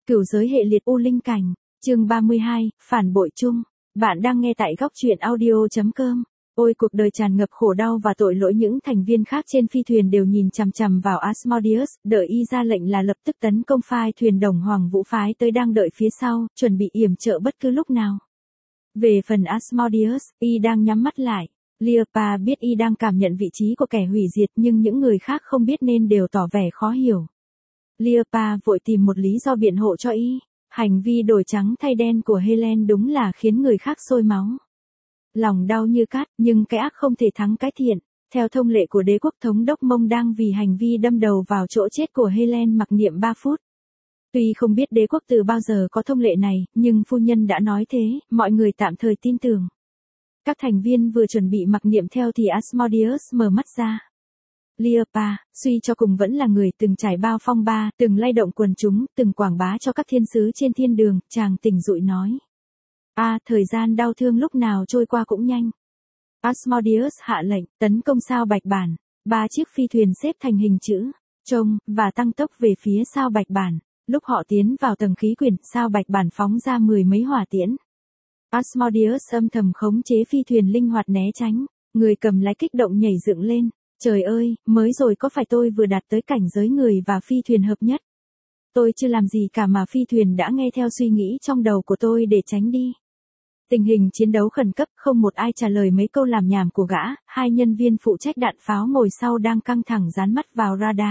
Cửu giới hệ liệt U Linh Cảnh, chương 32, phản bội chung. Bạn đang nghe tại góc truyện audio.com. Ôi cuộc đời tràn ngập khổ đau và tội lỗi, những thành viên khác trên phi thuyền đều nhìn chằm chằm vào Asmodeus, đợi y ra lệnh là lập tức tấn công phai thuyền Đồng Hoàng Vũ phái tới đang đợi phía sau, chuẩn bị yểm trợ bất cứ lúc nào. Về phần Asmodeus, y đang nhắm mắt lại. Liapa biết y đang cảm nhận vị trí của kẻ hủy diệt, nhưng những người khác không biết nên đều tỏ vẻ khó hiểu. Liapa vội tìm một lý do biện hộ cho y. Hành vi đổi trắng thay đen của Helen đúng là khiến người khác sôi máu. Lòng đau như cát, nhưng cái ác không thể thắng cái thiện. Theo thông lệ của đế quốc, thống đốc Mông đang vì hành vi đâm đầu vào chỗ chết của Helen mặc niệm 3 phút. Tuy không biết đế quốc từ bao giờ có thông lệ này, nhưng phu nhân đã nói thế, mọi người tạm thời tin tưởng. Các thành viên vừa chuẩn bị mặc niệm theo thì Asmodeus mở mắt ra. Liapa, suy cho cùng vẫn là người từng trải bao phong ba, từng lay động quần chúng, từng quảng bá cho các thiên sứ trên thiên đường, chàng tỉnh dụi nói. Thời gian đau thương lúc nào trôi qua cũng nhanh. Asmodeus hạ lệnh, tấn công sao bạch bản. 3 chiếc phi thuyền xếp thành hình chữ, trông, và tăng tốc về phía sao bạch bản. Lúc họ tiến vào tầng khí quyển, sao bạch bản phóng ra 10 mấy hỏa tiễn. Asmodeus âm thầm khống chế phi thuyền linh hoạt né tránh, người cầm lái kích động nhảy dựng lên. Trời ơi, mới rồi có phải tôi vừa đạt tới cảnh giới người và phi thuyền hợp nhất? Tôi chưa làm gì cả mà phi thuyền đã nghe theo suy nghĩ trong đầu của tôi để tránh đi. Tình hình chiến đấu khẩn cấp, không một ai trả lời mấy câu làm nhảm của gã, 2 nhân viên phụ trách đạn pháo ngồi sau đang căng thẳng dán mắt vào radar.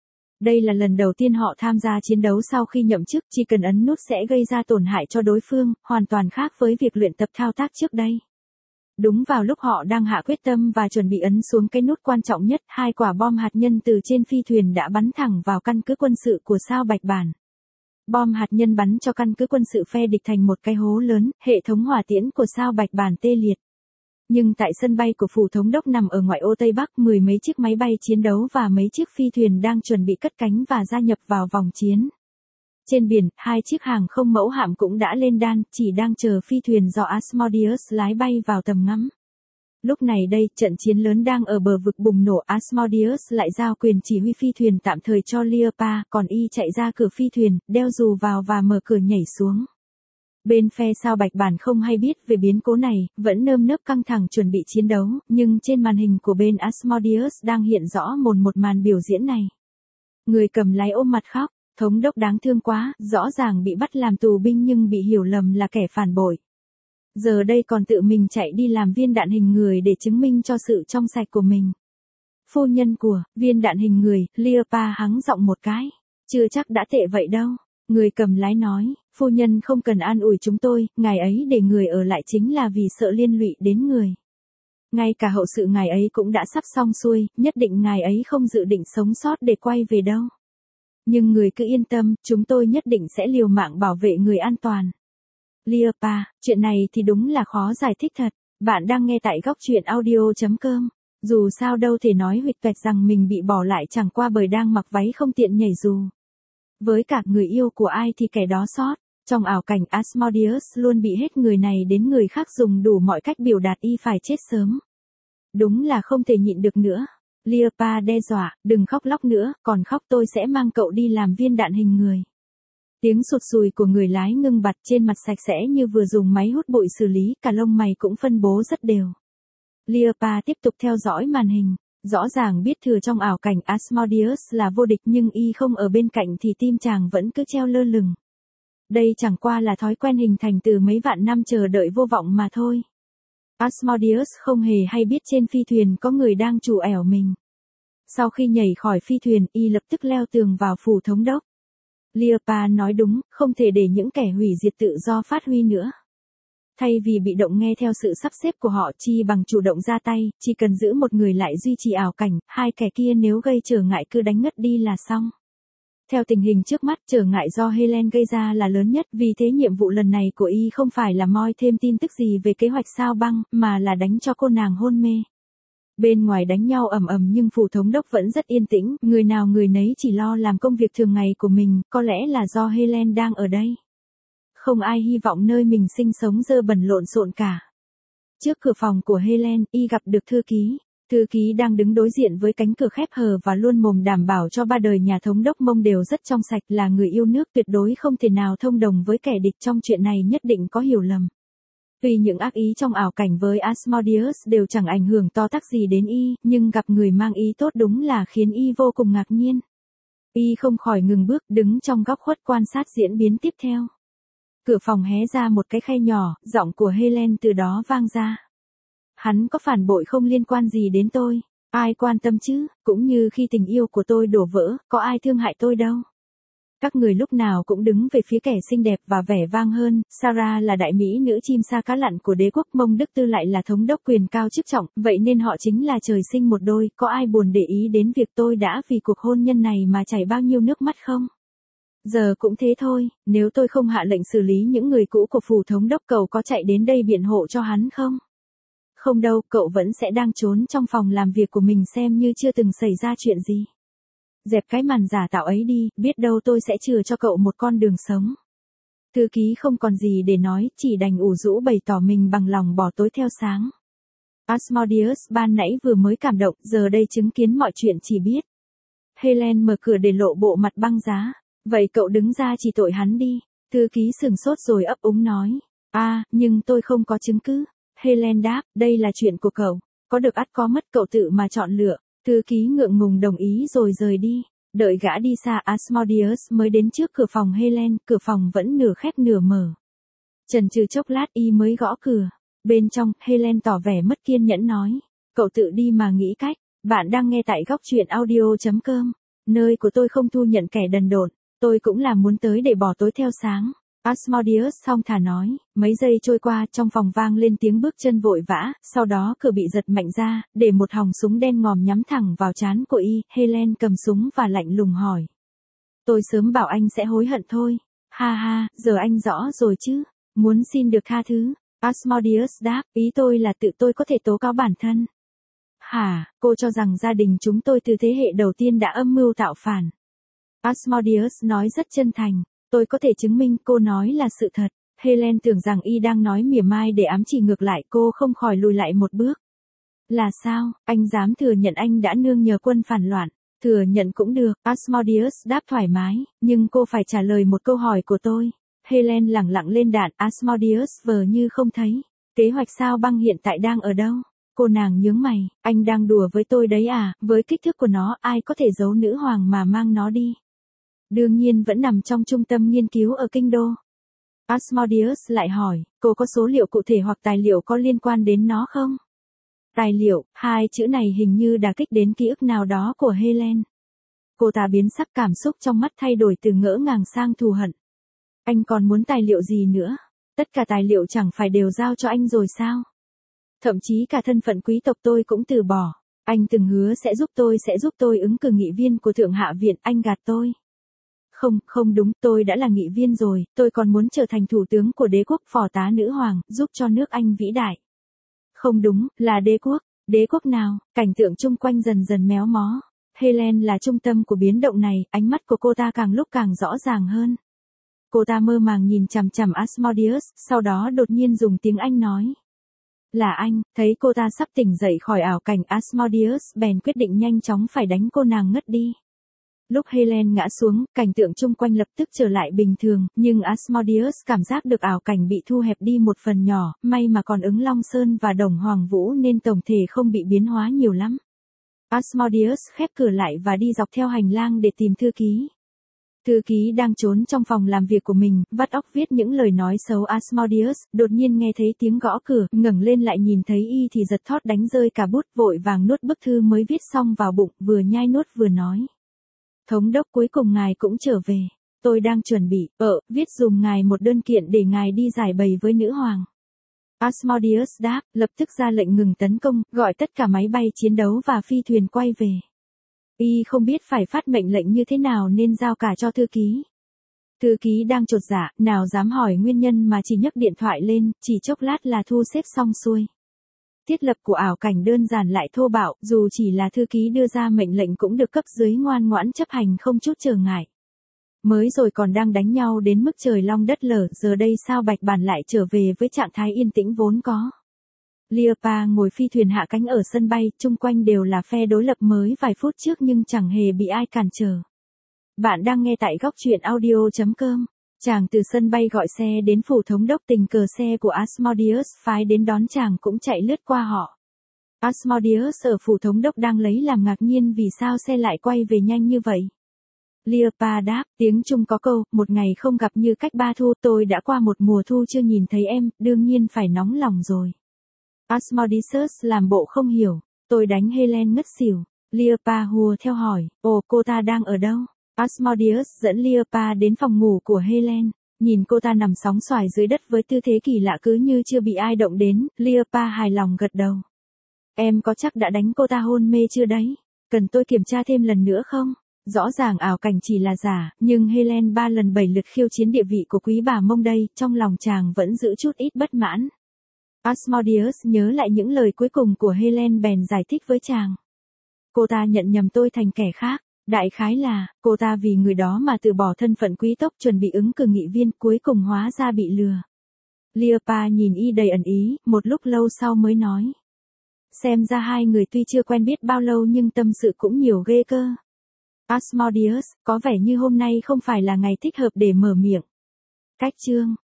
Đây là lần đầu tiên họ tham gia chiến đấu sau khi nhậm chức, chỉ cần ấn nút sẽ gây ra tổn hại cho đối phương, hoàn toàn khác với việc luyện tập thao tác trước đây. Đúng vào lúc họ đang hạ quyết tâm và chuẩn bị ấn xuống cái nút quan trọng nhất, 2 quả bom hạt nhân từ trên phi thuyền đã bắn thẳng vào căn cứ quân sự của sao bạch bản. Bom hạt nhân bắn cho căn cứ quân sự phe địch thành một cái hố lớn, hệ thống hỏa tiễn của sao bạch bản tê liệt. Nhưng tại sân bay của phủ thống đốc nằm ở ngoại ô Tây Bắc, 10 mấy chiếc máy bay chiến đấu và mấy chiếc phi thuyền đang chuẩn bị cất cánh và gia nhập vào vòng chiến. Trên biển, 2 chiếc hàng không mẫu hạm cũng đã lên đan, chỉ đang chờ phi thuyền do Asmodeus lái bay vào tầm ngắm. Lúc này đây, trận chiến lớn đang ở bờ vực bùng nổ, Asmodeus lại giao quyền chỉ huy phi thuyền tạm thời cho Liapa, còn y chạy ra cửa phi thuyền, đeo dù vào và mở cửa nhảy xuống. Bên phe sao bạch bản không hay biết về biến cố này, vẫn nơm nớp căng thẳng chuẩn bị chiến đấu, nhưng trên màn hình của bên Asmodeus đang hiện rõ một màn biểu diễn này. Người cầm lái ôm mặt khóc. Thống đốc đáng thương quá, rõ ràng bị bắt làm tù binh nhưng bị hiểu lầm là kẻ phản bội. Giờ đây còn tự mình chạy đi làm viên đạn hình người để chứng minh cho sự trong sạch của mình. Phu nhân của, viên đạn hình người, Liapa hắng giọng một cái. Chưa chắc đã tệ vậy đâu. Người cầm lái nói, phu nhân không cần an ủi chúng tôi, ngài ấy để người ở lại chính là vì sợ liên lụy đến người. Ngay cả hậu sự ngài ấy cũng đã sắp xong xuôi, nhất định ngài ấy không dự định sống sót để quay về đâu. Nhưng người cứ yên tâm, chúng tôi nhất định sẽ liều mạng bảo vệ người an toàn. Liapa, chuyện này thì đúng là khó giải thích thật. Bạn đang nghe tại góc truyện audio.com. Dù sao đâu thể nói huỵch toẹt rằng mình bị bỏ lại chẳng qua bởi đang mặc váy không tiện nhảy dù. Với cả người yêu của ai thì kẻ đó sót. Trong ảo cảnh, Asmodeus luôn bị hết người này đến người khác dùng đủ mọi cách biểu đạt y phải chết sớm. Đúng là không thể nhịn được nữa. Liapa đe dọa, đừng khóc lóc nữa, còn khóc tôi sẽ mang cậu đi làm viên đạn hình người. Tiếng sụt sùi của người lái ngưng bặt, trên mặt sạch sẽ như vừa dùng máy hút bụi xử lý, cả lông mày cũng phân bố rất đều. Liapa tiếp tục theo dõi màn hình, rõ ràng biết thừa trong ảo cảnh Asmodeus là vô địch nhưng y không ở bên cạnh thì tim chàng vẫn cứ treo lơ lửng. Đây chẳng qua là thói quen hình thành từ mấy vạn năm chờ đợi vô vọng mà thôi. Asmodeus không hề hay biết trên phi thuyền có người đang trù ẻo mình. Sau khi nhảy khỏi phi thuyền, y lập tức leo tường vào phủ thống đốc. Liapa nói đúng, không thể để những kẻ hủy diệt tự do phát huy nữa. Thay vì bị động nghe theo sự sắp xếp của họ, chi bằng chủ động ra tay, chỉ cần giữ một người lại duy trì ảo cảnh, 2 kẻ kia nếu gây trở ngại cứ đánh ngất đi là xong. Theo tình hình trước mắt, trở ngại do Helen gây ra là lớn nhất, vì thế nhiệm vụ lần này của y không phải là moi thêm tin tức gì về kế hoạch sao băng, mà là đánh cho cô nàng hôn mê. Bên ngoài đánh nhau ầm ầm nhưng phủ thống đốc vẫn rất yên tĩnh, người nào người nấy chỉ lo làm công việc thường ngày của mình, có lẽ là do Helen đang ở đây. Không ai hy vọng nơi mình sinh sống dơ bẩn lộn xộn cả. Trước cửa phòng của Helen, y gặp được thư ký. Thư ký đang đứng đối diện với cánh cửa khép hờ và luôn mồm đảm bảo cho ba đời nhà thống đốc Mông đều rất trong sạch, là người yêu nước tuyệt đối không thể nào thông đồng với kẻ địch, trong chuyện này nhất định có hiểu lầm. Tuy những ác ý trong ảo cảnh với Asmodeus đều chẳng ảnh hưởng to tát gì đến y, nhưng gặp người mang ý tốt đúng là khiến y vô cùng ngạc nhiên. Y không khỏi ngừng bước, đứng trong góc khuất quan sát diễn biến tiếp theo. Cửa phòng hé ra một cái khe nhỏ, giọng của Helen từ đó vang ra. Hắn có phản bội không liên quan gì đến tôi, ai quan tâm chứ, cũng như khi tình yêu của tôi đổ vỡ, có ai thương hại tôi đâu. Các người lúc nào cũng đứng về phía kẻ xinh đẹp và vẻ vang hơn, Sarah là đại mỹ nữ chim sa cá lặn của đế quốc Mông, Đức Tư lại là thống đốc quyền cao chức trọng, vậy nên họ chính là trời sinh một đôi, có ai buồn để ý đến việc tôi đã vì cuộc hôn nhân này mà chảy bao nhiêu nước mắt không? Giờ cũng thế thôi, nếu tôi không hạ lệnh xử lý những người cũ của phủ thống đốc, cậu có chạy đến đây biện hộ cho hắn không? Không đâu, cậu vẫn sẽ đang trốn trong phòng làm việc của mình xem như chưa từng xảy ra chuyện gì. Dẹp cái màn giả tạo ấy đi, biết đâu tôi sẽ chừa cho cậu một con đường sống. Thư ký không còn gì để nói, chỉ đành ủ rũ bày tỏ mình bằng lòng bỏ tối theo sáng. Asmodeus ban nãy vừa mới cảm động, giờ đây chứng kiến mọi chuyện chỉ biết. Helen mở cửa để lộ bộ mặt băng giá. Vậy cậu đứng ra chỉ tội hắn đi. Thư ký sừng sốt rồi ấp úng nói. Nhưng tôi không có chứng cứ. Helen đáp, đây là chuyện của cậu. Có được ắt có mất, cậu tự mà chọn lựa. Thư ký ngượng ngùng đồng ý rồi rời đi. Đợi gã đi xa, Asmodeus mới đến trước cửa phòng Helen, cửa phòng vẫn nửa khép nửa mở. Chần chừ chốc lát y mới gõ cửa. Bên trong, Helen tỏ vẻ mất kiên nhẫn nói. Cậu tự đi mà nghĩ cách. Bạn đang nghe tại góc truyện audio.com. Nơi của tôi không thu nhận kẻ đần độn. Tôi cũng là muốn tới để bỏ tối theo sáng. Asmodeus thong thả nói. Mấy giây trôi qua, trong phòng vang lên tiếng bước chân vội vã, sau đó cửa bị giật mạnh ra, để một hòng súng đen ngòm nhắm thẳng vào trán của y. Helen cầm súng và lạnh lùng hỏi. Tôi sớm bảo anh sẽ hối hận thôi. Ha ha, giờ anh rõ rồi chứ. Muốn xin được tha thứ. Asmodeus đáp, ý tôi là tự tôi có thể tố cáo bản thân. Hả, cô cho rằng gia đình chúng tôi từ thế hệ đầu tiên đã âm mưu tạo phản. Asmodeus nói rất chân thành. Tôi có thể chứng minh cô nói là sự thật. Helen tưởng rằng y đang nói mỉa mai để ám chỉ ngược lại, cô không khỏi lùi lại một bước. Là sao, anh dám thừa nhận anh đã nương nhờ quân phản loạn? Thừa nhận cũng được, Asmodeus đáp thoải mái, nhưng cô phải trả lời một câu hỏi của tôi. Helen lẳng lặng lên đạn, Asmodeus vờ như không thấy. Kế hoạch sao băng hiện tại đang ở đâu? Cô nàng nhướng mày, anh đang đùa với tôi đấy à, với kích thước của nó, ai có thể giấu nữ hoàng mà mang nó đi? Đương nhiên vẫn nằm trong trung tâm nghiên cứu ở kinh đô. Asmodeus lại hỏi, cô có số liệu cụ thể hoặc tài liệu có liên quan đến nó không? Tài liệu, hai chữ này hình như đả kích đến ký ức nào đó của Helen. Cô ta biến sắc, cảm xúc trong mắt thay đổi từ ngỡ ngàng sang thù hận. Anh còn muốn tài liệu gì nữa? Tất cả tài liệu chẳng phải đều giao cho anh rồi sao? Thậm chí cả thân phận quý tộc tôi cũng từ bỏ. Anh từng hứa sẽ giúp tôi ứng cử nghị viên của Thượng Hạ Viện, anh gạt tôi. Không đúng, tôi đã là nghị viên rồi, tôi còn muốn trở thành thủ tướng của đế quốc, phò tá nữ hoàng, giúp cho nước Anh vĩ đại. Không đúng, là đế quốc nào? Cảnh tượng chung quanh dần dần méo mó. Helen là trung tâm của biến động này, ánh mắt của cô ta càng lúc càng rõ ràng hơn. Cô ta mơ màng nhìn chằm chằm Asmodeus, sau đó đột nhiên dùng tiếng Anh nói. Là anh, thấy cô ta sắp tỉnh dậy khỏi ảo cảnh, Asmodeus bèn quyết định nhanh chóng phải đánh cô nàng ngất đi. Lúc Helen ngã xuống, cảnh tượng chung quanh lập tức trở lại bình thường, nhưng Asmodeus cảm giác được ảo cảnh bị thu hẹp đi một phần nhỏ, may mà còn ứng Long Sơn và Đồng Hoàng Vũ nên tổng thể không bị biến hóa nhiều lắm. Asmodeus khép cửa lại và đi dọc theo hành lang để tìm thư ký. Thư ký đang trốn trong phòng làm việc của mình, vắt óc viết những lời nói xấu Asmodeus, đột nhiên nghe thấy tiếng gõ cửa, ngẩng lên lại nhìn thấy y thì giật thót đánh rơi cả bút, vội vàng nuốt bức thư mới viết xong vào bụng, vừa nhai nuốt vừa nói. Thống đốc, cuối cùng ngài cũng trở về. Tôi đang chuẩn bị, viết dùm ngài một đơn kiện để ngài đi giải bày với nữ hoàng. Asmodeus đáp, lập tức ra lệnh ngừng tấn công, gọi tất cả máy bay chiến đấu và phi thuyền quay về. Y không biết phải phát mệnh lệnh như thế nào nên giao cả cho thư ký. Thư ký đang chột dạ, nào dám hỏi nguyên nhân mà chỉ nhấc điện thoại lên, chỉ chốc lát là thu xếp xong xuôi. Thiết lập của ảo cảnh đơn giản lại thô bạo, dù chỉ là thư ký đưa ra mệnh lệnh cũng được cấp dưới ngoan ngoãn chấp hành không chút trở ngại. Mới rồi còn đang đánh nhau đến mức trời long đất lở, giờ đây sao Bạch Bản lại trở về với trạng thái yên tĩnh vốn có. Leopa ngồi phi thuyền hạ cánh ở sân bay, chung quanh đều là phe đối lập mới vài phút trước nhưng chẳng hề bị ai cản trở. Bạn đang nghe tại góc truyện audio.com. Chàng từ sân bay gọi xe đến phủ thống đốc, tình cờ xe của Asmodeus phái đến đón chàng cũng chạy lướt qua họ. Asmodeus ở phủ thống đốc đang lấy làm ngạc nhiên vì sao xe lại quay về nhanh như vậy. Leopa đáp, tiếng Trung có câu, một ngày không gặp như cách ba thu, tôi đã qua một mùa thu chưa nhìn thấy em, đương nhiên phải nóng lòng rồi. Asmodeus làm bộ không hiểu, tôi đánh Helen ngất xỉu. Leopa hùa theo hỏi, ồ cô ta đang ở đâu? Asmodeus dẫn Leopa đến phòng ngủ của Helen, nhìn cô ta nằm sóng xoài dưới đất với tư thế kỳ lạ cứ như chưa bị ai động đến, Leopa hài lòng gật đầu. Em có chắc đã đánh cô ta hôn mê chưa đấy? Cần tôi kiểm tra thêm lần nữa không? Rõ ràng ảo cảnh chỉ là giả, nhưng Helen 3 lần 7 lượt khiêu chiến địa vị của quý bà mông đây, trong lòng chàng vẫn giữ chút ít bất mãn. Asmodeus nhớ lại những lời cuối cùng của Helen bèn giải thích với chàng. Cô ta nhận nhầm tôi thành kẻ khác, đại khái là, cô ta vì người đó mà từ bỏ thân phận quý tộc chuẩn bị ứng cử nghị viên, cuối cùng hóa ra bị lừa. Leopa nhìn y đầy ẩn ý, một lúc lâu sau mới nói. Xem ra hai người tuy chưa quen biết bao lâu nhưng tâm sự cũng nhiều ghê cơ. Asmodeus, có vẻ như hôm nay không phải là ngày thích hợp để mở miệng. Cách chương